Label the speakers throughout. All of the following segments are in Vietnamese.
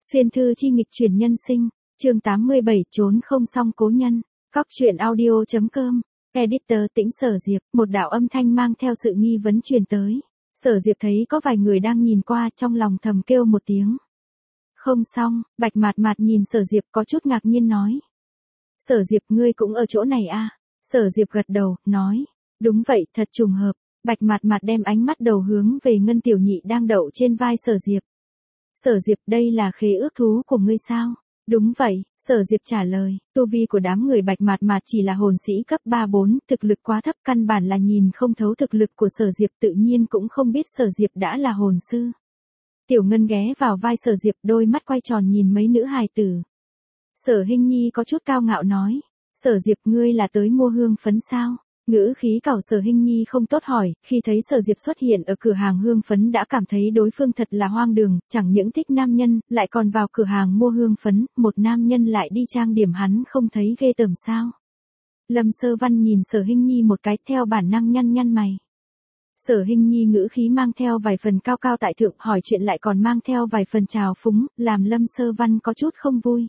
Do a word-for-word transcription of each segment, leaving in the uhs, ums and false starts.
Speaker 1: Xuyên thư chi nghịch chuyển nhân sinh, chương tám mươi bảy trốn không xong cố nhân, Cóc truyện audio.com, editor Tĩnh Sở Diệp, một đạo âm thanh mang theo sự nghi vấn truyền tới. Sở Diệp thấy có vài người đang nhìn qua, trong lòng thầm kêu một tiếng. Không xong, Bạch Mạt Mạt nhìn Sở Diệp có chút ngạc nhiên nói. Sở Diệp, ngươi cũng ở chỗ này à? Sở Diệp gật đầu, nói. Đúng vậy, thật trùng hợp. Bạch Mạt Mạt đem ánh mắt đầu hướng về Ngân Tiểu Nhị đang đậu trên vai Sở Diệp. Sở Diệp, đây là khế ước thú của ngươi sao? Đúng vậy, Sở Diệp trả lời, tu vi của đám người Bạch Mạt Mạt chỉ là hồn sĩ cấp ba bốn, thực lực quá thấp, căn bản là nhìn không thấu thực lực của Sở Diệp, tự nhiên cũng không biết Sở Diệp đã là hồn sư. Tiểu Ngân ghé vào vai Sở Diệp, đôi mắt quay tròn nhìn mấy nữ hài tử. Sở Hinh Nhi có chút cao ngạo nói, Sở Diệp, ngươi là tới mua hương phấn sao? Ngữ khí cẩu Sở Hinh Nhi không tốt hỏi, khi thấy Sở Diệp xuất hiện ở cửa hàng hương phấn đã cảm thấy đối phương thật là hoang đường, chẳng những thích nam nhân, lại còn vào cửa hàng mua hương phấn, một nam nhân lại đi trang điểm, hắn không thấy ghê tởm sao? Lâm Sơ Văn nhìn Sở Hinh Nhi một cái, theo bản năng nhăn nhăn mày. Sở Hinh Nhi ngữ khí mang theo vài phần cao cao tại thượng, hỏi chuyện lại còn mang theo vài phần trào phúng, làm Lâm Sơ Văn có chút không vui.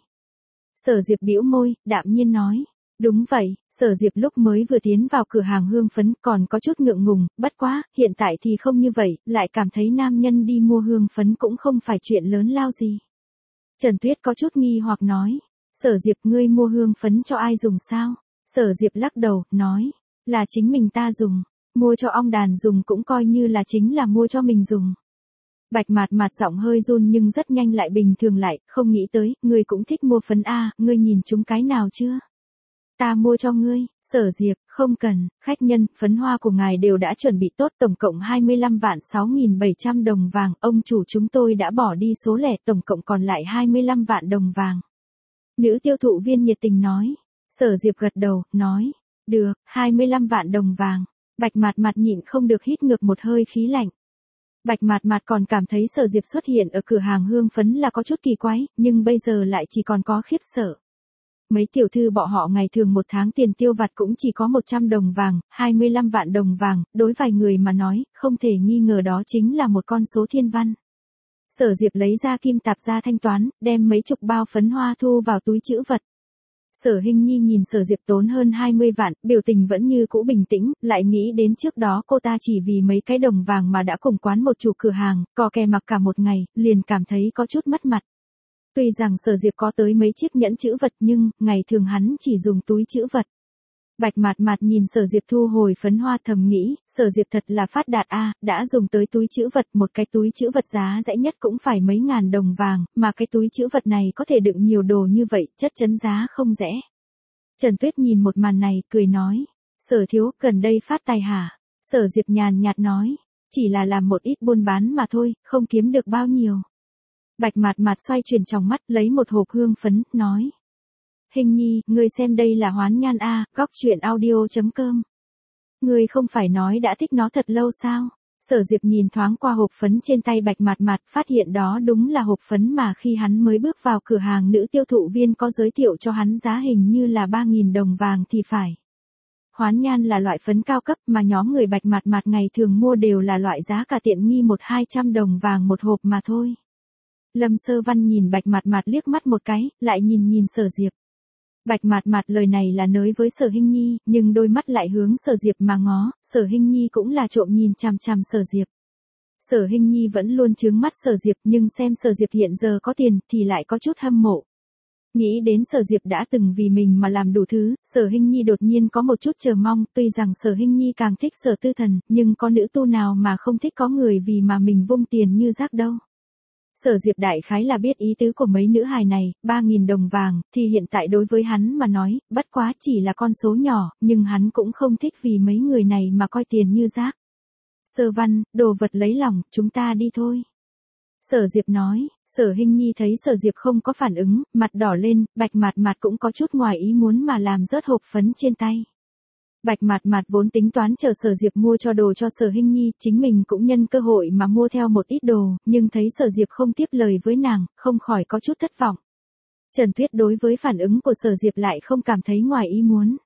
Speaker 1: Sở Diệp bĩu môi, đạm nhiên nói. Đúng vậy, Sở Diệp lúc mới vừa tiến vào cửa hàng hương phấn còn có chút ngượng ngùng, bất quá, hiện tại thì không như vậy, lại cảm thấy nam nhân đi mua hương phấn cũng không phải chuyện lớn lao gì. Trần Tuyết có chút nghi hoặc nói, Sở Diệp, ngươi mua hương phấn cho ai dùng sao? Sở Diệp lắc đầu, nói, là chính mình ta dùng, mua cho ong đàn dùng cũng coi như là chính là mua cho mình dùng. Bạch Mạt Mạt giọng hơi run nhưng rất nhanh lại bình thường lại, không nghĩ tới, ngươi cũng thích mua phấn a, ngươi nhìn chúng cái nào chưa? Ta mua cho ngươi. Sở Diệp, không cần, khách nhân, phấn hoa của ngài đều đã chuẩn bị tốt, tổng cộng hai mươi lăm vạn sáu nghìn bảy trăm đồng vàng, ông chủ chúng tôi đã bỏ đi số lẻ, tổng cộng còn lại hai mươi lăm vạn đồng vàng. Nữ tiêu thụ viên nhiệt tình nói. Sở Diệp gật đầu, nói, được, hai mươi lăm vạn đồng vàng. Bạch Mạt Mạt nhịn không được hít ngược một hơi khí lạnh. Bạch Mạt Mạt còn cảm thấy Sở Diệp xuất hiện ở cửa hàng hương phấn là có chút kỳ quái, nhưng bây giờ lại chỉ còn có khiếp sợ. Mấy tiểu thư bọn họ ngày thường một tháng tiền tiêu vặt cũng chỉ có một trăm đồng vàng, hai mươi lăm vạn đồng vàng, đối vài người mà nói, không thể nghi ngờ đó chính là một con số thiên văn. Sở Diệp lấy ra kim tạp ra thanh toán, đem mấy chục bao phấn hoa thu vào túi trữ vật. Sở Hinh Nhi nhìn Sở Diệp tốn hơn hai mươi vạn, biểu tình vẫn như cũ bình tĩnh, lại nghĩ đến trước đó cô ta chỉ vì mấy cái đồng vàng mà đã cùng quán một chủ cửa hàng, cò kè mặc cả một ngày, liền cảm thấy có chút mất mặt. Tuy rằng Sở Diệp có tới mấy chiếc nhẫn chữ vật nhưng, ngày thường hắn chỉ dùng túi chữ vật. Bạch Mạt Mạt nhìn Sở Diệp thu hồi phấn hoa thầm nghĩ, Sở Diệp thật là phát đạt a, đã dùng tới túi chữ vật, một cái túi chữ vật giá rẻ nhất cũng phải mấy ngàn đồng vàng, mà cái túi chữ vật này có thể đựng nhiều đồ như vậy, chất chấn giá không rẻ. Trần Tuyết nhìn một màn này, cười nói, Sở thiếu, gần đây phát tài hả? Sở Diệp nhàn nhạt nói, chỉ là làm một ít buôn bán mà thôi, không kiếm được bao nhiêu. Bạch Mạt Mạt xoay chuyển trong mắt, lấy một hộp hương phấn, nói. Hình Nhi, ngươi xem đây là hoán nhan a, Cóc truyện audio.com. Ngươi không phải nói đã thích nó thật lâu sao? Sở Diệp nhìn thoáng qua hộp phấn trên tay Bạch Mạt Mạt, phát hiện đó đúng là hộp phấn mà khi hắn mới bước vào cửa hàng nữ tiêu thụ viên có giới thiệu cho hắn giá hình như là ba nghìn đồng vàng thì phải. Hoán nhan là loại phấn cao cấp mà nhóm người Bạch Mạt Mạt ngày thường mua đều là loại giá cả tiện nghi một hai trăm đồng vàng một hộp mà thôi. Lâm Sơ Văn nhìn Bạch Mạt Mạt liếc mắt một cái, lại nhìn nhìn Sở Diệp. Bạch Mạt Mạt lời này là nói với Sở Hinh Nhi, nhưng đôi mắt lại hướng Sở Diệp mà ngó, Sở Hinh Nhi cũng là trộm nhìn chằm chằm Sở Diệp. Sở Hinh Nhi vẫn luôn trướng mắt Sở Diệp nhưng xem Sở Diệp hiện giờ có tiền thì lại có chút hâm mộ. Nghĩ đến Sở Diệp đã từng vì mình mà làm đủ thứ, Sở Hinh Nhi đột nhiên có một chút chờ mong, tuy rằng Sở Hinh Nhi càng thích Sở Tư Thần, nhưng có nữ tu nào mà không thích có người vì mà mình vung tiền như rác đâu. Sở Diệp đại khái là biết ý tứ của mấy nữ hài này, ba nghìn đồng vàng, thì hiện tại đối với hắn mà nói, bất quá chỉ là con số nhỏ, nhưng hắn cũng không thích vì mấy người này mà coi tiền như rác. Sơ Văn, đồ vật lấy lòng, chúng ta đi thôi. Sở Diệp nói, Sở Hinh Nhi thấy Sở Diệp không có phản ứng, mặt đỏ lên, Bạch Mạt Mạt cũng có chút ngoài ý muốn mà làm rớt hộp phấn trên tay. Bạch Mạt Mạt vốn tính toán chờ Sở Diệp mua cho đồ cho Sở Hinh Nhi, chính mình cũng nhân cơ hội mà mua theo một ít đồ, nhưng thấy Sở Diệp không tiếp lời với nàng, không khỏi có chút thất vọng. Trần Tuyết đối với phản ứng của Sở Diệp lại không cảm thấy ngoài ý muốn.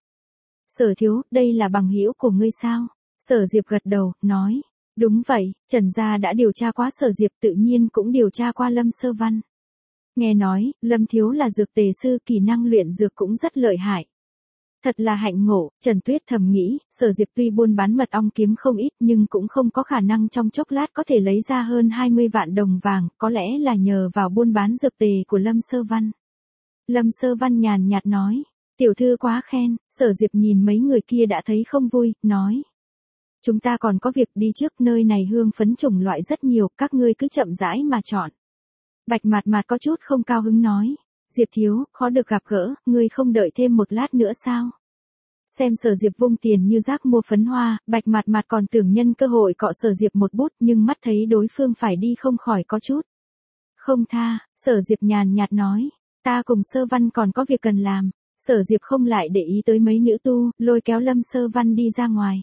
Speaker 1: Sở thiếu, đây là bằng hữu của ngươi sao? Sở Diệp gật đầu, nói, đúng vậy, Trần gia đã điều tra qua Sở Diệp, tự nhiên cũng điều tra qua Lâm Sơ Văn. Nghe nói, Lâm Thiếu là dược tề sư, kỹ năng luyện dược cũng rất lợi hại. Thật là hạnh ngộ, Trần Tuyết thầm nghĩ, Sở Diệp tuy buôn bán mật ong kiếm không ít nhưng cũng không có khả năng trong chốc lát có thể lấy ra hơn hai mươi vạn đồng vàng, có lẽ là nhờ vào buôn bán dược tề của Lâm Sơ Văn. Lâm Sơ Văn nhàn nhạt nói, tiểu thư quá khen, Sở Diệp nhìn mấy người kia đã thấy không vui, nói. Chúng ta còn có việc đi trước, nơi này hương phấn chủng loại rất nhiều, các ngươi cứ chậm rãi mà chọn. Bạch Mạt Mạt có chút không cao hứng nói. Diệp thiếu, khó được gặp gỡ, ngươi không đợi thêm một lát nữa sao? Xem Sở Diệp vung tiền như rác mua phấn hoa, Bạch Mạt Mạt còn tưởng nhân cơ hội cọ Sở Diệp một bút nhưng mắt thấy đối phương phải đi không khỏi có chút. Không tha, Sở Diệp nhàn nhạt nói, ta cùng Sơ Văn còn có việc cần làm. Sở Diệp không lại để ý tới mấy nữ tu, lôi kéo Lâm Sơ Văn đi ra ngoài.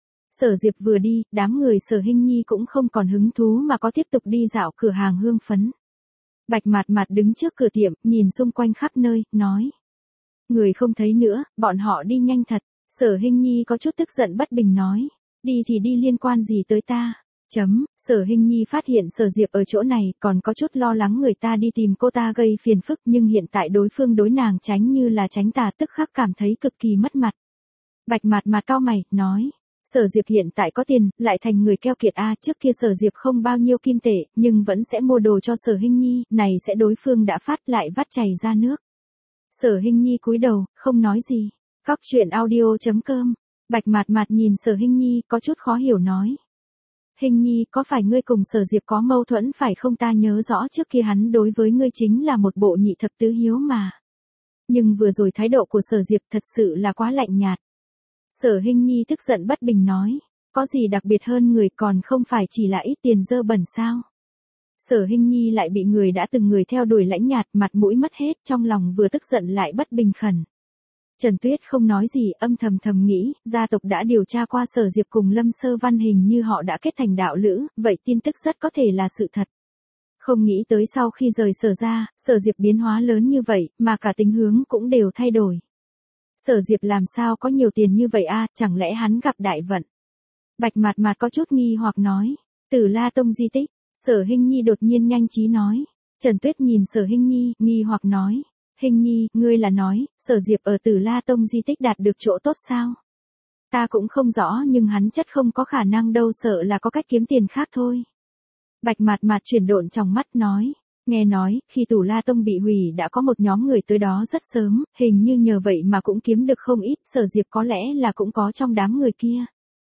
Speaker 1: Sở Diệp vừa đi, đám người Sở Hinh Nhi cũng không còn hứng thú mà có tiếp tục đi dạo cửa hàng hương phấn. Bạch Mạt Mạt đứng trước cửa tiệm, nhìn xung quanh khắp nơi, nói. Người không thấy nữa, bọn họ đi nhanh thật. Sở Hinh Nhi có chút tức giận bất bình nói. Đi thì đi liên quan gì tới ta? Chấm, Sở Hinh Nhi phát hiện Sở Diệp ở chỗ này, còn có chút lo lắng người ta đi tìm cô ta gây phiền phức nhưng hiện tại đối phương đối nàng tránh như là tránh tà, tức khắc cảm thấy cực kỳ mất mặt. Bạch Mạt Mạt cau mày, nói. Sở Diệp hiện tại có tiền, lại thành người keo kiệt a, trước kia Sở Diệp không bao nhiêu kim tệ, nhưng vẫn sẽ mua đồ cho Sở Hinh Nhi, này sẽ đối phương đã phát lại vắt chảy ra nước. Sở Hinh Nhi cúi đầu, không nói gì. Cóc truyện audio chấm com. Bạch Mạt Mạt nhìn Sở Hinh Nhi, có chút khó hiểu nói. Hinh Nhi, có phải ngươi cùng Sở Diệp có mâu thuẫn phải không, ta nhớ rõ trước kia hắn đối với ngươi chính là một bộ nhị thập tứ hiếu mà. Nhưng vừa rồi thái độ của Sở Diệp thật sự là quá lạnh nhạt. Sở Hinh Nhi tức giận bất bình nói, có gì đặc biệt hơn người, còn không phải chỉ là ít tiền dơ bẩn sao? Sở Hinh Nhi lại bị người đã từng người theo đuổi lãnh nhạt, mặt mũi mất hết, trong lòng vừa tức giận lại bất bình khẩn. Trần Tuyết không nói gì, âm thầm thầm nghĩ, gia tộc đã điều tra qua Sở Diệp cùng Lâm Sơ Văn hình như họ đã kết thành đạo lữ, vậy tin tức rất có thể là sự thật. Không nghĩ tới sau khi rời Sở ra, Sở Diệp biến hóa lớn như vậy, mà cả tính hướng cũng đều thay đổi. Sở Diệp làm sao có nhiều tiền như vậy a, chẳng lẽ hắn gặp đại vận? Bạch Mạt Mạt có chút nghi hoặc nói, Tử La Tông di tích. Sở Hinh Nhi đột nhiên nhanh trí nói. Trần Tuyết nhìn Sở Hinh Nhi, nghi hoặc nói, Hinh Nhi, ngươi là nói, Sở Diệp ở Tử La Tông di tích đạt được chỗ tốt sao? Ta cũng không rõ nhưng hắn chất không có khả năng đâu, sợ là có cách kiếm tiền khác thôi. Bạch Mạt Mạt chuyển độn trong mắt nói. Nghe nói, khi Tử La Tông bị hủy đã có một nhóm người tới đó rất sớm, hình như nhờ vậy mà cũng kiếm được không ít, Sở Diệp có lẽ là cũng có trong đám người kia.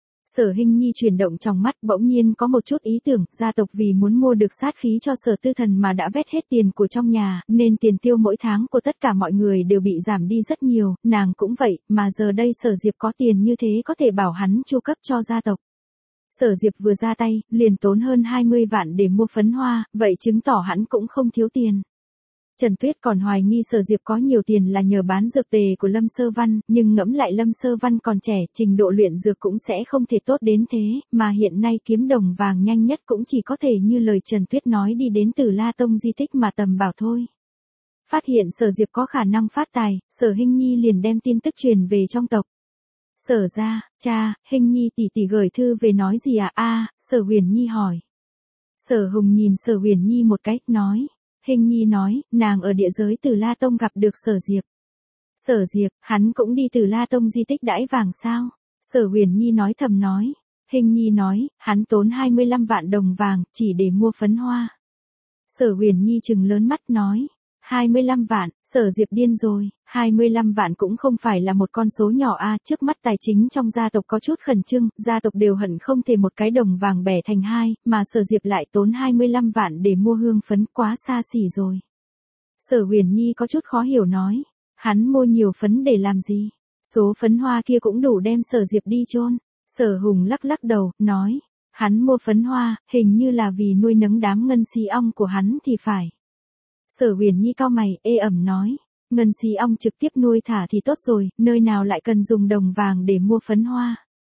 Speaker 1: Sở Hinh Nhi chuyển động trong mắt, bỗng nhiên có một chút ý tưởng, gia tộc vì muốn mua được sát khí cho Sở Tư Thần mà đã vét hết tiền của trong nhà, nên tiền tiêu mỗi tháng của tất cả mọi người đều bị giảm đi rất nhiều, nàng cũng vậy, mà giờ đây Sở Diệp có tiền như thế có thể bảo hắn chu cấp cho gia tộc. Sở Diệp vừa ra tay, liền tốn hơn hai mươi vạn để mua phấn hoa, vậy chứng tỏ hắn cũng không thiếu tiền. Trần Tuyết còn hoài nghi Sở Diệp có nhiều tiền là nhờ bán dược tề của Lâm Sơ Văn, nhưng ngẫm lại Lâm Sơ Văn còn trẻ, trình độ luyện dược cũng sẽ không thể tốt đến thế, mà hiện nay kiếm đồng vàng nhanh nhất cũng chỉ có thể như lời Trần Tuyết nói đi đến Tử La Tông di tích mà tầm bảo thôi. Phát hiện Sở Diệp có khả năng phát tài, Sở Hinh Nhi liền đem tin tức truyền về trong tộc. Sở ra, cha, Hinh Nhi tỷ tỷ gửi thư về nói gì à? A, Sở Huyền Nhi hỏi. Sở Hùng nhìn Sở Huyền Nhi một cách, nói. Hinh Nhi nói, nàng ở địa giới Tử La Tông gặp được Sở Diệp. Sở Diệp, hắn cũng đi Tử La Tông di tích đãi vàng sao? Sở Huyền Nhi nói thầm nói. Hinh Nhi nói, hắn tốn hai mươi lăm vạn đồng vàng, chỉ để mua phấn hoa. Sở Huyền Nhi trừng lớn mắt nói. hai mươi lăm vạn, Sở Diệp điên rồi, hai mươi lăm vạn cũng không phải là một con số nhỏ a, trước mắt tài chính trong gia tộc có chút khẩn trương, gia tộc đều hận không thể một cái đồng vàng bẻ thành hai, mà Sở Diệp lại tốn hai mươi lăm vạn để mua hương phấn, quá xa xỉ rồi. Sở Huyền Nhi có chút khó hiểu nói, hắn mua nhiều phấn để làm gì? Số phấn hoa kia cũng đủ đem Sở Diệp đi chôn. Sở Hùng lắc lắc đầu, nói, hắn mua phấn hoa, hình như là vì nuôi nấng đám ngân xí ong của hắn thì phải. Sở Huyền Nhi cau mày, ê ẩm nói, ngân xí ong trực tiếp nuôi thả thì tốt rồi, nơi nào lại cần dùng đồng vàng để mua phấn hoa.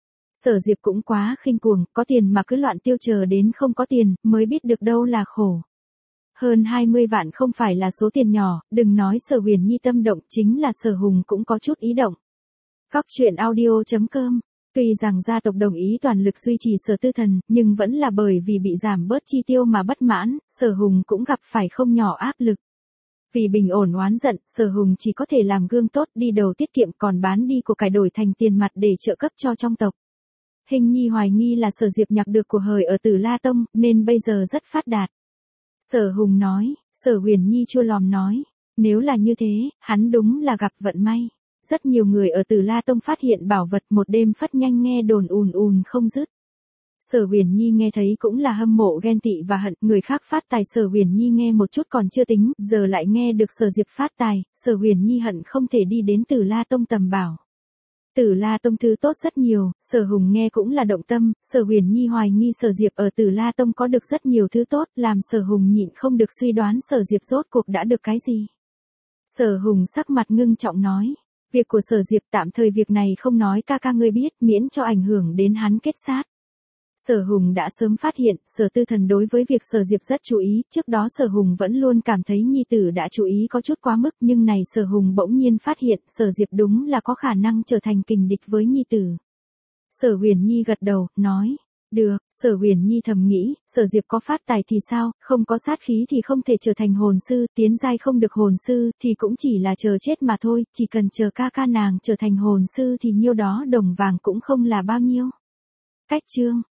Speaker 1: Sở Diệp cũng quá khinh cuồng, có tiền mà cứ loạn tiêu, chờ đến không có tiền, mới biết được đâu là khổ. Hơn hai mươi vạn không phải là số tiền nhỏ, đừng nói Sở Huyền Nhi tâm động, chính là Sở Hùng cũng có chút ý động. Cóc truyện audio chấm com. Tuy rằng gia tộc đồng ý toàn lực duy trì Sở Tư Thần, nhưng vẫn là bởi vì bị giảm bớt chi tiêu mà bất mãn, Sở Hùng cũng gặp phải không nhỏ áp lực. Vì bình ổn oán giận, Sở Hùng chỉ có thể làm gương tốt đi đầu tiết kiệm còn bán đi của cải đổi thành tiền mặt để trợ cấp cho trong tộc. Hình nhi hoài nghi là Sở Diệp nhặt được của hời ở Tử La Tông nên bây giờ rất phát đạt. Sở Hùng nói, Sở Huyền Nhi chua lòm nói, nếu là như thế, hắn đúng là gặp vận may. Rất nhiều người ở Tử La Tông phát hiện bảo vật một đêm phất nhanh nghe đồn ùn ùn không dứt. Sở Huyền Nhi nghe thấy cũng là hâm mộ ghen tị và hận, người khác phát tài Sở Huyền Nhi nghe một chút còn chưa tính, giờ lại nghe được Sở Diệp phát tài, Sở Huyền Nhi hận không thể đi đến Tử La Tông tầm bảo. Tử La Tông thứ tốt rất nhiều, Sở Hùng nghe cũng là động tâm, Sở Huyền Nhi hoài nghi Sở Diệp ở Tử La Tông có được rất nhiều thứ tốt, làm Sở Hùng nhịn không được suy đoán Sở Diệp rốt cuộc đã được cái gì. Sở Hùng sắc mặt ngưng trọng nói, việc của Sở Diệp tạm thời việc này không nói ca ca ngươi biết, miễn cho ảnh hưởng đến hắn kết sát. Sở Hùng đã sớm phát hiện, Sở Tư Thần đối với việc Sở Diệp rất chú ý, trước đó Sở Hùng vẫn luôn cảm thấy nhi tử đã chú ý có chút quá mức, nhưng này Sở Hùng bỗng nhiên phát hiện, Sở Diệp đúng là có khả năng trở thành kình địch với nhi tử. Sở Huyền Nhi gật đầu, nói, được, Sở Huyền Nhi thầm nghĩ, Sở Diệp có phát tài thì sao, không có sát khí thì không thể trở thành hồn sư, tiến giai không được hồn sư thì cũng chỉ là chờ chết mà thôi, chỉ cần chờ ca ca nàng trở thành hồn sư thì nhiêu đó đồng vàng cũng không là bao nhiêu. Cách chương